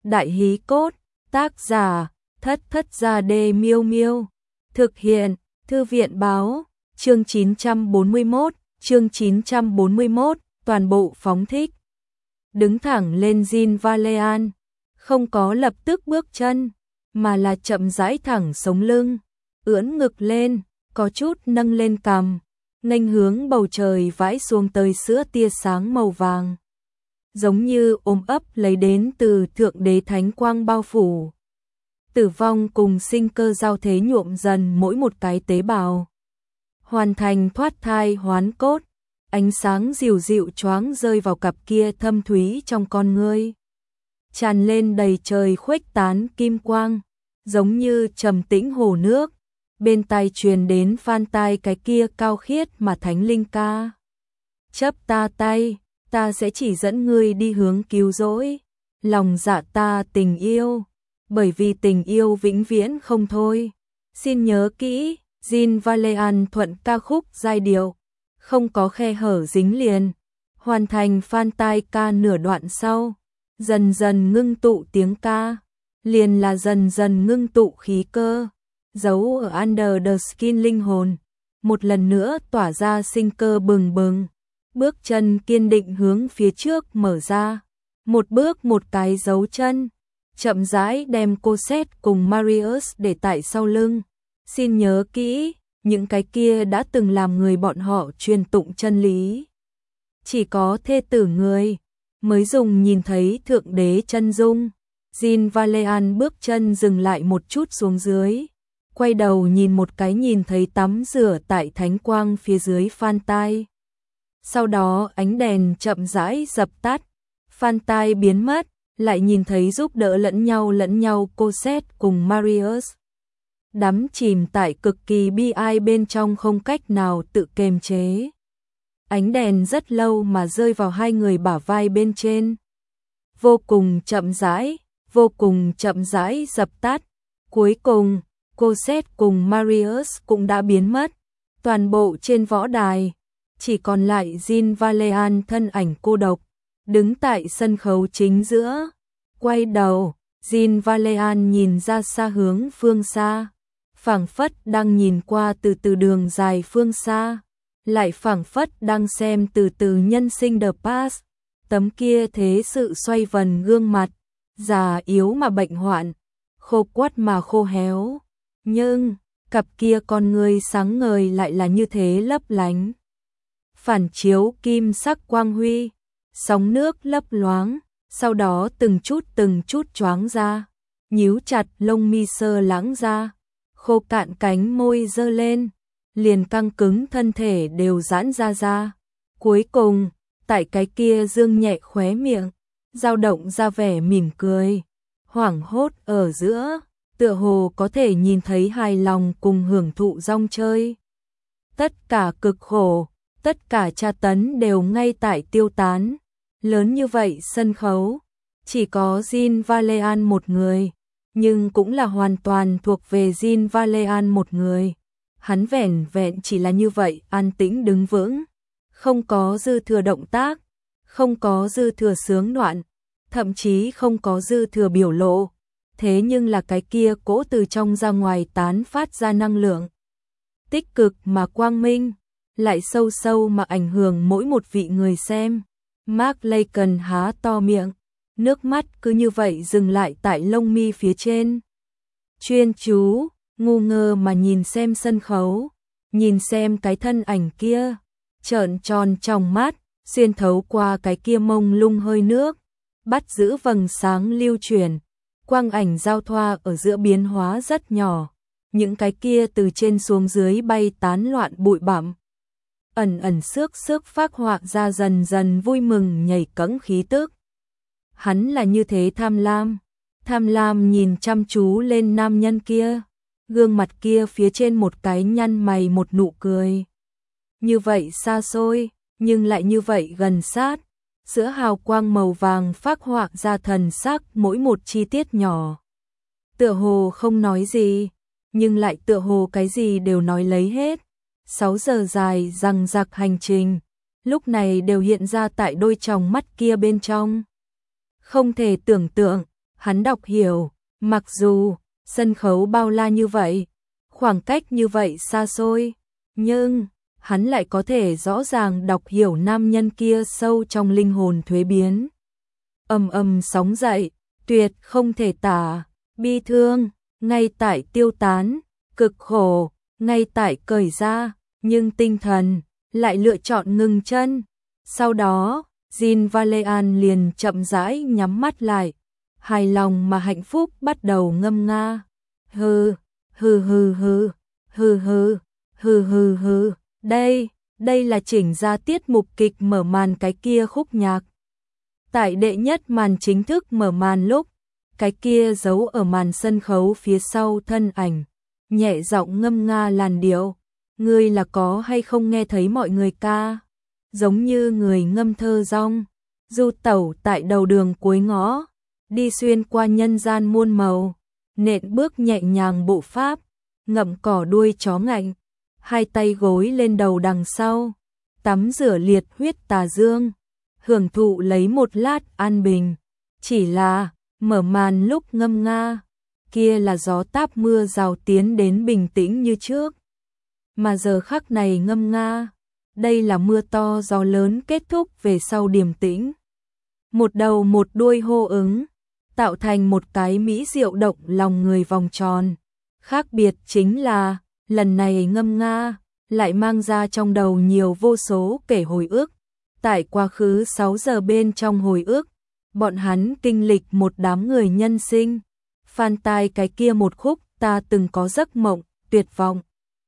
Đại hí cốt, tác giả, Thất Thất Gia Đê Miêu Miêu. Thực hiện, Thư viện báo, chương 941, toàn bộ phóng thích. Đứng thẳng lên Jean Valjean, không có lập tức bước chân, mà là chậm rãi thẳng sống lưng, ưỡn ngực lên, có chút nâng lên cằm, nghênh hướng bầu trời vãi xuống tới sữa tia sáng màu vàng. Giống như ôm ấp lấy đến từ thượng đế thánh quang bao phủ. Tử vong cùng sinh cơ giao thế nhuộm dần mỗi một cái tế bào. Hoàn thành thoát thai hoán cốt, ánh sáng dịu dịu choáng rơi vào cặp kia thâm thúy trong con ngươi. Tràn lên đầy trời khuếch tán kim quang, giống như trầm tĩnh hồ nước. Bên tai truyền đến phan tai cái kia cao khiết mà thánh linh ca. Chấp ta tay, ta sẽ chỉ dẫn ngươi đi hướng cứu rỗi. Lòng dạ ta tình yêu, bởi vì tình yêu vĩnh viễn không thôi. Xin nhớ kỹ, Jean Valjean thuận ca khúc giai điệu, không có khe hở dính liền. Hoàn thành phan tai ca nửa đoạn sau, dần dần ngưng tụ tiếng ca, liền là dần dần ngưng tụ khí cơ, giấu ở under the skin linh hồn, một lần nữa tỏa ra sinh cơ bừng bừng. Bước chân kiên định hướng phía trước mở ra, một bước một cái dấu chân, chậm rãi đem Cosette cùng Marius để tại sau lưng. Xin nhớ kỹ, những cái kia đã từng làm người bọn họ truyền tụng chân lý. Chỉ có thê tử người mới dùng nhìn thấy thượng đế chân dung. Jean Valjean bước chân dừng lại một chút xuống dưới, quay đầu nhìn một cái nhìn thấy tắm rửa tại thánh quang phía dưới phan tai. Sau đó ánh đèn chậm rãi dập tắt, phan tai biến mất, lại nhìn thấy giúp đỡ lẫn nhau Cosette cùng Marius. Đắm chìm tại cực kỳ bi ai bên trong không cách nào tự kiềm chế. Ánh đèn rất lâu mà rơi vào hai người bả vai bên trên. Vô cùng chậm rãi dập tắt. Cuối cùng, Cosette cùng Marius cũng đã biến mất. Toàn bộ trên võ đài, chỉ còn lại Jean Valjean thân ảnh cô độc, đứng tại sân khấu chính giữa. Quay đầu, Jean Valjean nhìn ra xa hướng phương xa, phảng phất đang nhìn qua từ đường dài phương xa, lại phảng phất đang xem từ nhân sinh the past. Tấm kia thế sự xoay vần gương mặt, già yếu mà bệnh hoạn, khô quắt mà khô héo, nhưng cặp kia con ngươi sáng ngời lại là như thế lấp lánh, phản chiếu kim sắc quang huy, sóng nước lấp loáng, sau đó từng chút choáng ra, nhíu chặt lông mi sơ lãng ra, khô cạn cánh môi dơ lên, liền căng cứng thân thể đều giãn ra. Cuối cùng, tại cái kia dương nhẹ khóe miệng, dao động ra vẻ mỉm cười, hoảng hốt ở giữa, tựa hồ có thể nhìn thấy hài lòng cùng hưởng thụ rong chơi. Tất cả cực khổ, tất cả tra tấn đều ngay tại tiêu tán. Lớn như vậy sân khấu, chỉ có Jean Valjean một người, nhưng cũng là hoàn toàn thuộc về Jean Valjean một người. Hắn vẻn vẹn chỉ là như vậy an tĩnh đứng vững, không có dư thừa động tác, không có dư thừa sướng đoạn, thậm chí không có dư thừa biểu lộ. Thế nhưng là cái kia cỗ từ trong ra ngoài tán phát ra năng lượng, tích cực mà quang minh, lại sâu sâu mà ảnh hưởng mỗi một vị người xem. Mark Lacon há to miệng, nước mắt cứ như vậy dừng lại tại lông mi phía trên. Chuyên chú, ngu ngơ mà nhìn xem sân khấu, nhìn xem cái thân ảnh kia, trợn tròn trong mắt, xuyên thấu qua cái kia mông lung hơi nước, bắt giữ vầng sáng lưu chuyển, quang ảnh giao thoa ở giữa biến hóa rất nhỏ, những cái kia từ trên xuống dưới bay tán loạn bụi bặm. Ẩn xước phác họa ra dần dần vui mừng nhảy cẫng khí tức. Hắn là như thế tham lam nhìn chăm chú lên nam nhân kia, gương mặt kia phía trên một cái nhăn mày một nụ cười. Như vậy xa xôi, nhưng lại như vậy gần sát, giữa hào quang màu vàng phác họa ra thần sắc mỗi một chi tiết nhỏ. Tựa hồ không nói gì, nhưng lại tựa hồ cái gì đều nói lấy hết. 6 giờ dài dằng dặc hành trình, lúc này đều hiện ra tại đôi tròng mắt kia bên trong. Không thể tưởng tượng, Hắn đọc hiểu, mặc dù sân khấu bao la như vậy, khoảng cách như vậy xa xôi, nhưng hắn lại có thể rõ ràng đọc hiểu nam nhân kia sâu trong linh hồn thuế biến. Ầm ầm sóng dậy, tuyệt không thể tả, bi thương, ngay tại tiêu tán, cực khổ, ngay tại cởi ra, nhưng tinh thần lại lựa chọn ngừng chân. Sau đó, Jean Valjean liền chậm rãi nhắm mắt lại, hài lòng mà hạnh phúc bắt đầu ngâm nga. Hừ, hừ hừ hừ, hừ hừ, hừ hừ hừ, đây là chỉnh ra tiết mục kịch mở màn cái kia khúc nhạc. Tại đệ nhất màn chính thức mở màn lúc, cái kia giấu ở màn sân khấu phía sau thân ảnh, nhẹ giọng ngâm nga làn điệu. Ngươi là có hay không nghe thấy mọi người ca? Giống như người ngâm thơ rong, du tẩu tại đầu đường cuối ngõ, đi xuyên qua nhân gian muôn màu, nện bước nhẹ nhàng bộ pháp, ngậm cỏ đuôi chó ngạnh, hai tay gối lên đầu đằng sau, tắm rửa liệt huyết tà dương, hưởng thụ lấy một lát an bình. Chỉ là, mở màn lúc ngâm nga, kia là gió táp mưa rào tiến đến bình tĩnh như trước. Mà giờ khắc này ngâm nga, đây là mưa to gió lớn kết thúc về sau điềm tĩnh. Một đầu một đuôi hô ứng, tạo thành một cái mỹ diệu động lòng người vòng tròn. Khác biệt chính là, lần này ngâm nga, lại mang ra trong đầu nhiều vô số kể hồi ức. Tại quá khứ 6 giờ bên trong hồi ức, bọn hắn kinh lịch một đám người nhân sinh. Phan tai cái kia một khúc, ta từng có giấc mộng, tuyệt vọng.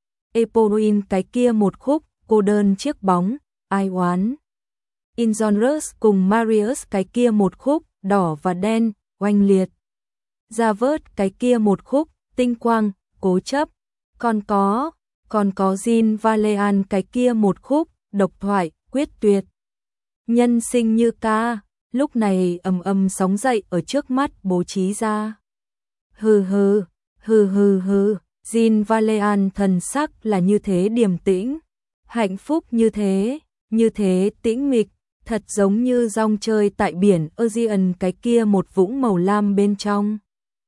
Epoin cái kia một khúc, cô đơn chiếc bóng, ai oán. Ingenrus cùng Marius cái kia một khúc, đỏ và đen, oanh liệt. Ra vớt cái kia một khúc, tinh quang, cố chấp. Còn có Jean Valjean cái kia một khúc, độc thoại, quyết tuyệt. Nhân sinh như ca, lúc này ầm ầm sóng dậy ở trước mắt bố trí ra. Hừ hừ, hừ hừ hừ, Jean Valjean thần sắc là như thế điềm tĩnh, hạnh phúc như thế tĩnh mịch, thật giống như rong chơi tại biển Aegean cái kia một vũng màu lam bên trong.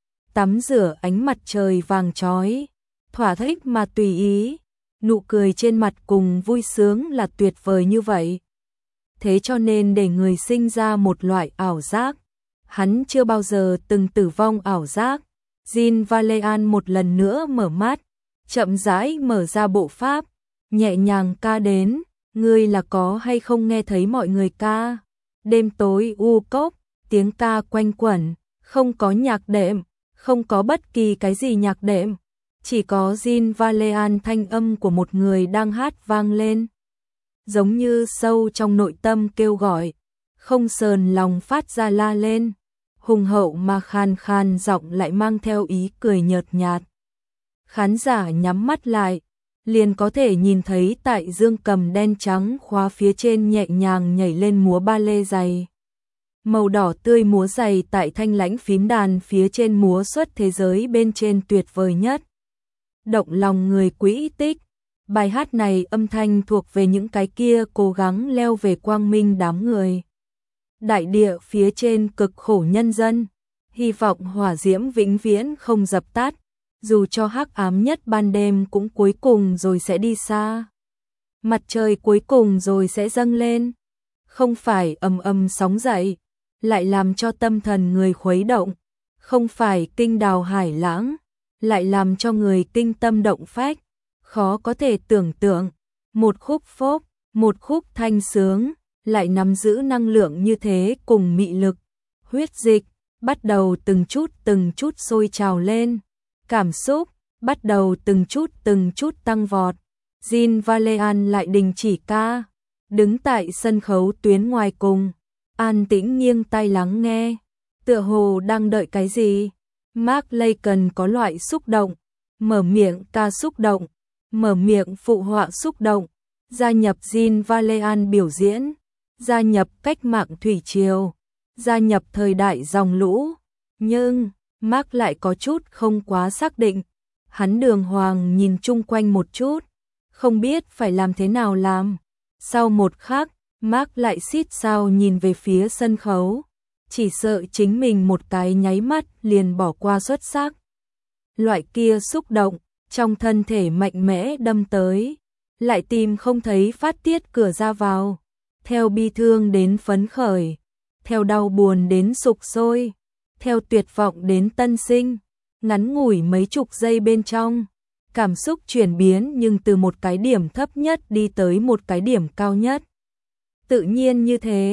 Tắm rửa ánh mặt trời vàng chói, thỏa thích mà tùy ý, nụ cười trên mặt cùng vui sướng là tuyệt vời như vậy. Thế cho nên để người sinh ra một loại ảo giác, hắn chưa bao giờ từng tử vong ảo giác. Jean Valjean một lần nữa mở mắt, chậm rãi mở ra bộ pháp, nhẹ nhàng ca đến, ngươi là có hay không nghe thấy mọi người ca. Đêm tối u cốc, tiếng ca quanh quẩn, không có nhạc đệm, không có bất kỳ cái gì nhạc đệm, chỉ có Jean Valjean thanh âm của một người đang hát vang lên. Giống như sâu trong nội tâm kêu gọi, không sờn lòng phát ra la lên, hùng hậu mà khàn khàn giọng lại mang theo ý cười nhợt nhạt. Khán giả nhắm mắt lại, liền có thể nhìn thấy tại dương cầm đen trắng khóa phía trên nhẹ nhàng nhảy lên múa ba lê dày. Màu đỏ tươi múa dày tại thanh lãnh phím đàn phía trên múa xuất thế giới bên trên tuyệt vời nhất. Động lòng người quỹ tích. Bài hát này âm thanh thuộc về những cái kia cố gắng leo về quang minh đám người. Đại địa phía trên cực khổ nhân dân, hy vọng hỏa diễm vĩnh viễn không dập tắt, dù cho hắc ám nhất ban đêm cũng cuối cùng rồi sẽ đi xa. Mặt trời cuối cùng rồi sẽ dâng lên, không phải ầm ầm sóng dậy, lại làm cho tâm thần người khuấy động, không phải kinh đào hải lãng, lại làm cho người kinh tâm động phách. Khó có thể tưởng tượng, một khúc phốp, một khúc thanh sướng, lại nắm giữ năng lượng như thế cùng mị lực. Huyết dịch, bắt đầu từng chút sôi trào lên. Cảm xúc, bắt đầu từng chút tăng vọt. Jean Valjean lại đình chỉ ca, đứng tại sân khấu tuyến ngoài cùng, an tĩnh nghiêng tai lắng nghe, tựa hồ đang đợi cái gì. Mark Lacon có loại xúc động, mở miệng ca xúc động, mở miệng phụ họa xúc động, gia nhập Jean Valjean biểu diễn, gia nhập cách mạng thủy triều, gia nhập thời đại dòng lũ. Nhưng, Mark lại có chút không quá xác định, hắn đường hoàng nhìn chung quanh một chút, không biết phải làm thế nào làm. Sau một khắc, Mark lại xít sao nhìn về phía sân khấu, chỉ sợ chính mình một cái nháy mắt liền bỏ qua xuất sắc. Loại kia xúc động, trong thân thể mạnh mẽ đâm tới, lại tìm không thấy phát tiết cửa ra vào, theo bi thương đến phấn khởi, theo đau buồn đến sục sôi, theo tuyệt vọng đến tân sinh, ngắn ngủi mấy chục giây bên trong, cảm xúc chuyển biến nhưng từ một cái điểm thấp nhất đi tới một cái điểm cao nhất. Tự nhiên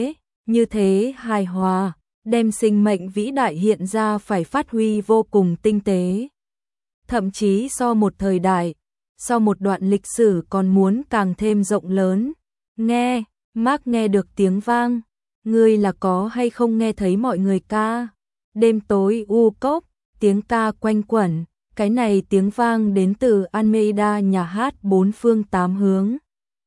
như thế hài hòa, đem sinh mệnh vĩ đại hiện ra phải phát huy vô cùng tinh tế. Thậm chí so một thời đại, so một đoạn lịch sử còn muốn càng thêm rộng lớn. Nghe, Mark nghe được tiếng vang, ngươi là có hay không nghe thấy mọi người ca? Đêm tối u cốc, tiếng ca quanh quẩn, cái này tiếng vang đến từ Almeida nhà hát bốn phương tám hướng.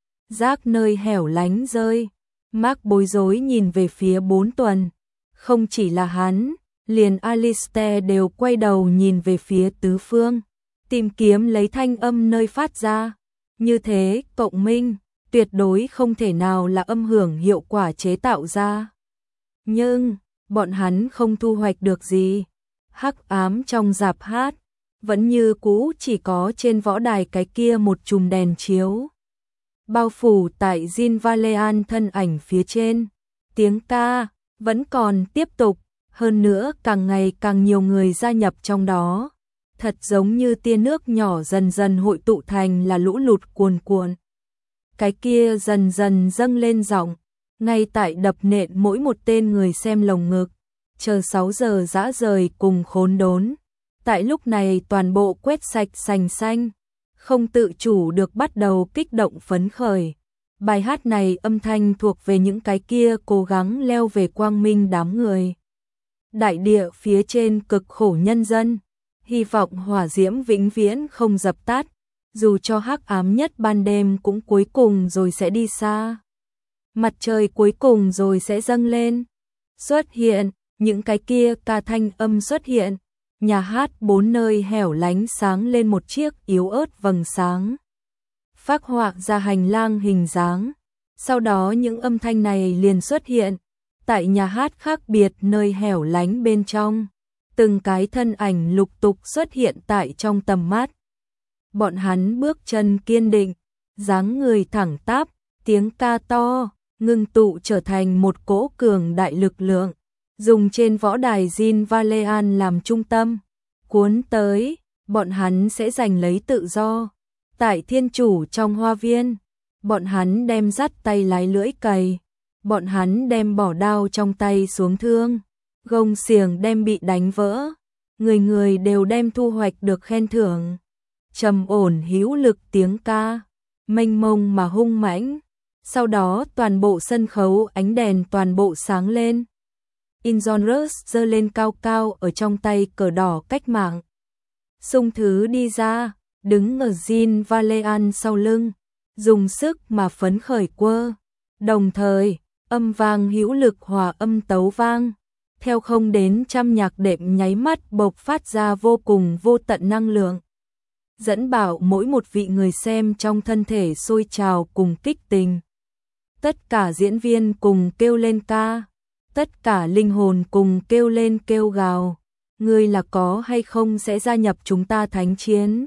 Rác nơi hẻo lánh rơi, Mark bối rối nhìn về phía 4 tuần. Không chỉ là hắn, liền Alistair đều quay đầu nhìn về phía tứ phương, tìm kiếm lấy thanh âm nơi phát ra. Như thế, cộng minh, tuyệt đối không thể nào là âm hưởng hiệu quả chế tạo ra. Nhưng, bọn hắn không thu hoạch được gì. Hắc ám trong rạp hát, vẫn như cũ chỉ có trên võ đài cái kia một chùm đèn chiếu. Bao phủ tại Jean Valjean thân ảnh phía trên, tiếng ca vẫn còn tiếp tục, hơn nữa càng ngày càng nhiều người gia nhập trong đó. Thật giống như tia nước nhỏ dần dần hội tụ thành là lũ lụt cuồn cuộn. Cái kia dần dần dâng lên giọng, ngay tại đập nện mỗi một tên người xem lồng ngực, chờ 6 giờ dã rời cùng khốn đốn. Tại lúc này toàn bộ quét sạch sành xanh, không tự chủ được bắt đầu kích động phấn khởi. Bài hát này âm thanh thuộc về những cái kia cố gắng leo về quang minh đám người. Đại địa phía trên cực khổ nhân dân, hy vọng hỏa diễm vĩnh viễn không dập tắt, dù cho hắc ám nhất ban đêm cũng cuối cùng rồi sẽ đi xa. Mặt trời cuối cùng rồi sẽ dâng lên. Xuất hiện, những cái kia ca thanh âm xuất hiện. Nhà hát 4 nơi hẻo lánh sáng lên một chiếc yếu ớt vầng sáng, phác họa ra hành lang hình dáng. Sau đó những âm thanh này liền xuất hiện tại nhà hát khác biệt nơi hẻo lánh bên trong. Từng cái thân ảnh lục tục xuất hiện tại trong tầm mắt. Bọn hắn bước chân kiên định, dáng người thẳng tắp, tiếng ca to, ngưng tụ trở thành một cỗ cường đại lực lượng. Dùng trên võ đài Jean Valjean làm trung tâm, cuốn tới, bọn hắn sẽ giành lấy tự do. Tại thiên chủ trong hoa viên, bọn hắn đem dắt tay lái lưỡi cày, bọn hắn đem bỏ đao trong tay xuống thương, gông xiềng đem bị đánh vỡ, người người đều đem thu hoạch được khen thưởng. Trầm ổn hữu lực tiếng ca, mênh mông mà hung mãnh. Sau đó toàn bộ sân khấu ánh đèn toàn bộ sáng lên. Injonrus giơ lên cao cao ở trong tay cờ đỏ cách mạng. Xung thứ đi ra, đứng ở Jean Valjean sau lưng, dùng sức mà phấn khởi quơ. Đồng thời, âm vang hữu lực hòa âm tấu vang, theo không đến trăm nhạc đệm nháy mắt bộc phát ra vô cùng vô tận năng lượng. Dẫn bảo mỗi một vị người xem trong thân thể sôi trào cùng kích tình. Tất cả diễn viên cùng kêu lên ca, tất cả linh hồn cùng kêu lên kêu gào. Ngươi là có hay không sẽ gia nhập chúng ta thánh chiến?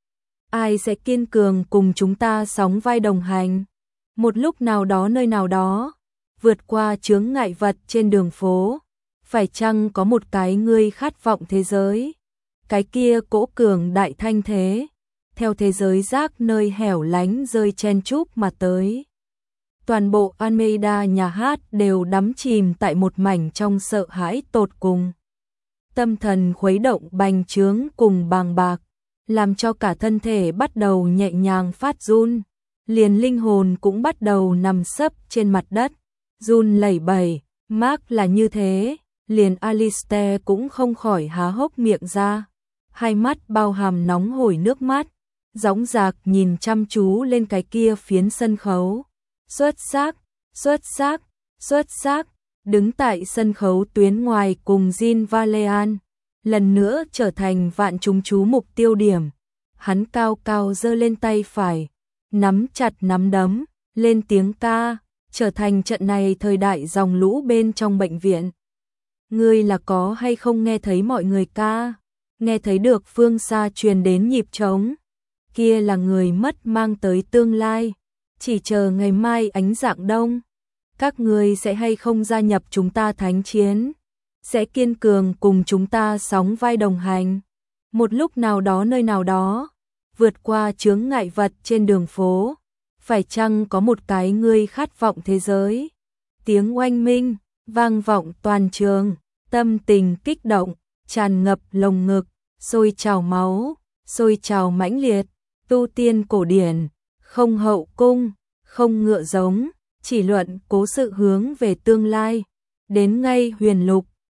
Ai sẽ kiên cường cùng chúng ta sóng vai đồng hành? Một lúc nào đó nơi nào đó, vượt qua chướng ngại vật trên đường phố, phải chăng có một cái ngươi khát vọng thế giới? Cái kia cỗ cường đại thanh thế, theo thế giới rác nơi hẻo lánh rơi chen chúc mà tới. Toàn bộ Almeida nhà hát đều đắm chìm tại một mảnh trong sợ hãi tột cùng. Tâm thần khuấy động bành trướng cùng bàng bạc, làm cho cả thân thể bắt đầu nhẹ nhàng phát run, liền linh hồn cũng bắt đầu nằm sấp trên mặt đất, run lẩy bẩy. Mark là như thế, liền Alistair cũng không khỏi há hốc miệng ra, hai mắt bao hàm nóng hổi nước mắt, dõng dạc nhìn chăm chú lên cái kia phiến sân khấu. Xuất sắc, xuất sắc, xuất sắc. Đứng tại sân khấu tuyến ngoài cùng Jean Valjean, lần nữa trở thành vạn chúng chú mục tiêu điểm. Hắn cao cao giơ lên tay phải, nắm chặt nắm đấm, lên tiếng ca, trở thành trận này thời đại dòng lũ bên trong bệnh viện. Ngươi là có hay không nghe thấy mọi người ca, nghe thấy được phương xa truyền đến nhịp trống, kia là người mất mang tới tương lai, chỉ chờ ngày mai ánh rạng đông. Các ngươi sẽ hay không gia nhập chúng ta thánh chiến, sẽ kiên cường cùng chúng ta sóng vai đồng hành. Một lúc nào đó nơi nào đó, vượt qua chướng ngại vật trên đường phố, phải chăng có một cái ngươi khát vọng thế giới. Tiếng oanh minh vang vọng toàn trường, tâm tình kích động tràn ngập lồng ngực, sôi trào máu, sôi trào mãnh liệt. Tu tiên cổ điển, không hậu cung, không ngựa giống, chỉ luận cố sự hướng về tương lai. Đến ngay huyền lục,